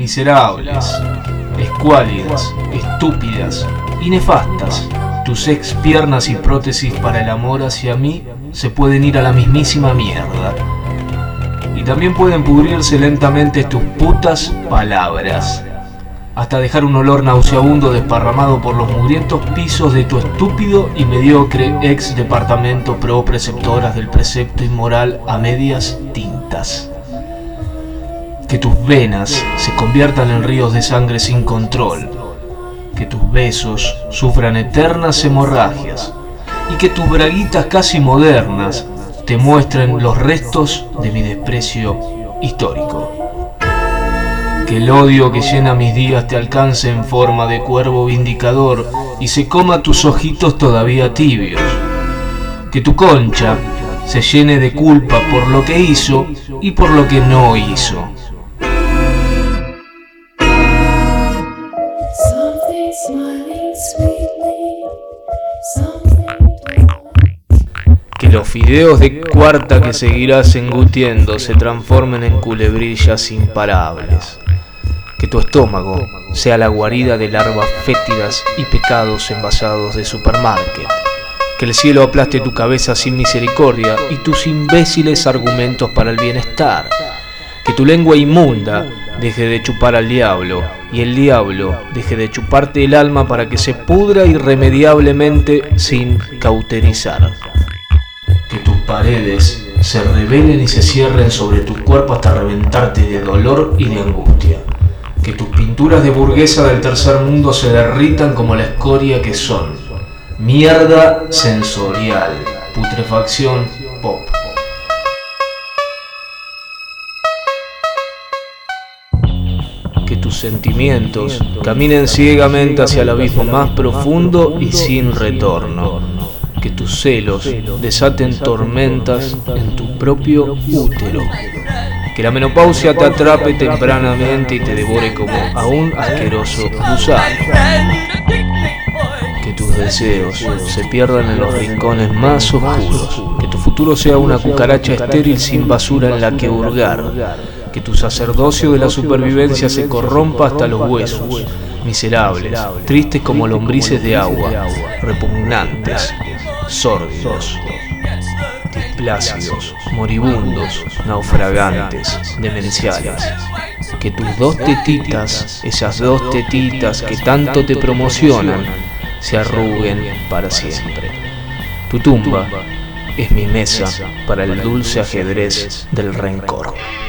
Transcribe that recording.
miserables, escuálidas, estúpidas y nefastas. Tus ex piernas y prótesis para el amor hacia mí se pueden ir a la mismísima mierda. Y también pueden pudrirse lentamente tus putas palabras, hasta dejar un olor nauseabundo desparramado por los mugrientos pisos de tu estúpido y mediocre ex departamento pro preceptoras del precepto inmoral a medias tintas. Que tus venas se conviertan en ríos de sangre sin control, que tus besos sufran eternas hemorragias y que tus braguitas casi modernas te muestren los restos de mi desprecio histórico. Que el odio que llena mis días te alcance en forma de cuervo vindicador y se coma tus ojitos todavía tibios. Que tu concha se llene de culpa por lo que hizo y por lo que no hizo. Que los fideos de cuarta que seguirás engutiendo se transformen en culebrillas imparables. Que tu estómago sea la guarida de larvas fétidas y pecados envasados de supermarket. Que el cielo aplaste tu cabeza sin misericordia y tus imbéciles argumentos para el bienestar. Que tu lengua inmunda deje de chupar al diablo y el diablo deje de chuparte el alma para que se pudra irremediablemente sin cauterizar. Que tus paredes se rebelen y se cierren sobre tu cuerpo hasta reventarte de dolor y de angustia. Que tus pinturas de burguesa del tercer mundo se derritan como la escoria que son. Mierda sensorial, putrefacción pop. Que tus sentimientos caminen ciegamente hacia el abismo más profundo y sin retorno. Que tus celos desaten tormentas en tu propio útero. Que la menopausia te atrape tempranamente y te devore como a un asqueroso gusano. Que tus deseos se pierdan en los rincones más oscuros. Que tu futuro sea una cucaracha estéril sin basura en la que hurgar. Que tu sacerdocio de la supervivencia se corrompa hasta los huesos. Miserables, tristes como lombrices de agua, repugnantes, sórdidos, displácidos, moribundos, naufragantes, demenciales. Que tus dos tetitas, esas dos tetitas que tanto te promocionan, se arruguen para siempre. Tu tumba es mi mesa para el dulce ajedrez del rencor.